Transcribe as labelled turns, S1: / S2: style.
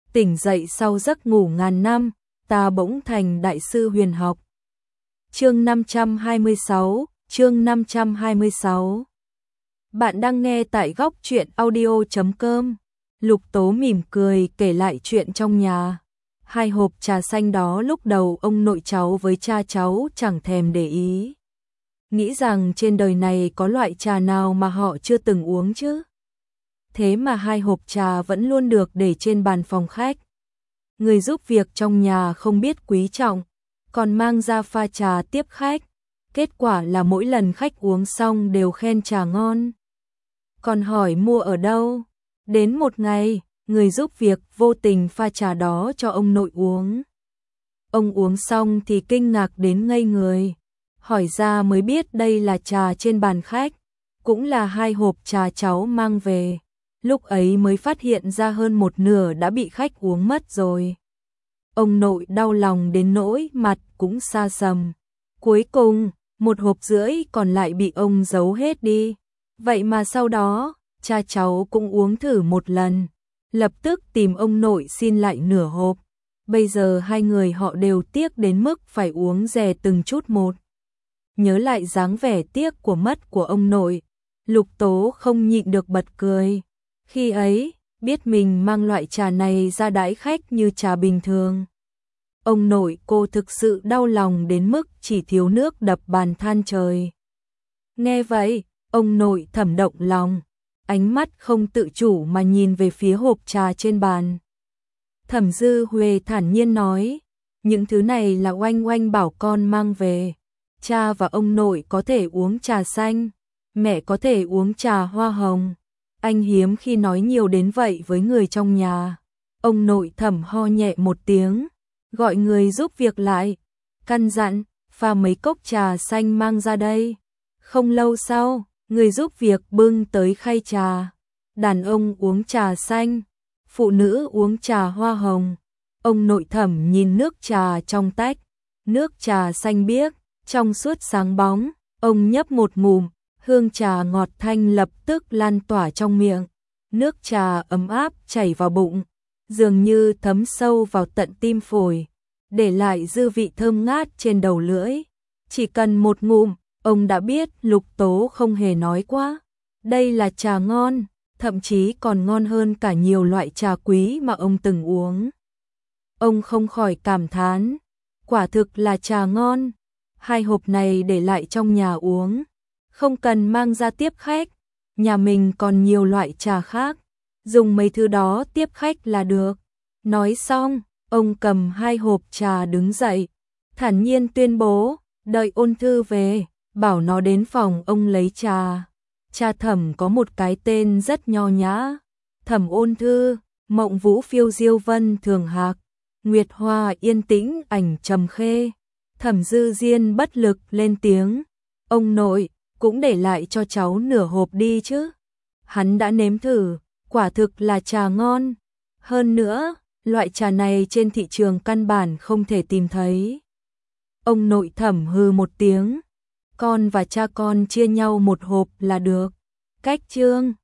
S1: tỉnh dậy sau giấc ngủ ngàn năm, ta bỗng thành đại sư huyền học. Chương 526. Bạn đang nghe tại góc truyện audio.com. Lục Tố mỉm cười kể lại chuyện trong nhà. 2 hộp trà xanh đó lúc đầu ông nội cháu với cha cháu chẳng thèm để ý. Nghĩ rằng trên đời này có loại trà nào mà họ chưa từng uống chứ. Thế mà 2 hộp trà vẫn luôn được để trên bàn phòng khách. Người giúp việc trong nhà không biết quý trọng, còn mang ra pha trà tiếp khách. Kết quả là mỗi lần khách uống xong đều khen trà ngon. Còn hỏi mua ở đâu? Đến một ngày, người giúp việc vô tình pha trà đó cho ông nội uống. Ông uống xong thì kinh ngạc đến ngây người. Hỏi ra mới biết đây là trà trên bàn khách, cũng là 2 hộp trà cháu mang về. Lúc ấy mới phát hiện ra hơn một nửa đã bị khách uống mất rồi. Ông nội đau lòng đến nỗi mặt cũng xa sầm. Cuối cùng, 1,5 hộp còn lại bị ông giấu hết đi. Vậy mà sau đó, cha cháu cũng uống thử một lần, lập tức tìm ông nội xin lại nửa hộp. Bây giờ 2 người họ đều tiếc đến mức phải uống dè từng chút một. Nhớ lại dáng vẻ tiếc của mất của ông nội, Lục Tố không nhịn được bật cười. Khi ấy, biết mình mang loại trà này ra đãi khách như trà bình thường. Ông nội cô thực sự đau lòng đến mức chỉ thiếu nước đập bàn than trời. Nghe vậy, ông nội thầm động lòng, ánh mắt không tự chủ mà nhìn về phía hộp trà trên bàn. Thẩm Dư Huệ thản nhiên nói, những thứ này là Oanh Oanh bảo con mang về. Cha và ông nội có thể uống trà xanh, mẹ có thể uống trà hoa hồng. Anh hiếm khi nói nhiều đến vậy với người trong nhà. Ông nội Thẩm ho nhẹ một tiếng, gọi người giúp việc lại, căn dặn, pha mấy cốc trà xanh mang ra đây. Không lâu sau, người giúp việc bưng tới khay trà. Đàn ông uống trà xanh, phụ nữ uống trà hoa hồng. Ông nội Thẩm nhìn nước trà trong tách, nước trà xanh biếc, trong suốt sáng bóng, ông nhấp một ngụm, hương trà ngọt thanh lập tức lan tỏa trong miệng. Nước trà ấm áp chảy vào bụng, dường như thấm sâu vào tận tim phổi, để lại dư vị thơm ngát trên đầu lưỡi. Chỉ cần một ngụm, ông đã biết Lục Tố không hề nói quá. Đây là trà ngon, thậm chí còn ngon hơn cả nhiều loại trà quý mà ông từng uống. Ông không khỏi cảm thán, quả thực là trà ngon. 2 hộp này để lại trong nhà uống, không cần mang ra tiếp khách. Nhà mình còn nhiều loại trà khác, dùng mấy thứ đó tiếp khách là được. Nói xong, ông cầm 2 hộp trà đứng dậy, thản nhiên tuyên bố, đợi Ôn Thư về, bảo nó đến phòng ông lấy trà. Cha Thẩm có một cái tên rất nho nhã, Thẩm Ôn Thư, Mộng Vũ phiêu diêu vân thường hạc, Nguyệt Hoa yên tĩnh ảnh trầm khê. Thẩm Dư Diên bất lực lên tiếng, ông nội, cũng để lại cho cháu nửa hộp đi chứ. Hắn đã nếm thử, quả thực là trà ngon. Hơn nữa, loại trà này trên thị trường căn bản không thể tìm thấy. Ông nội Thẩm hừ một tiếng, con và cha con chia nhau 1 hộp là được. Cách chương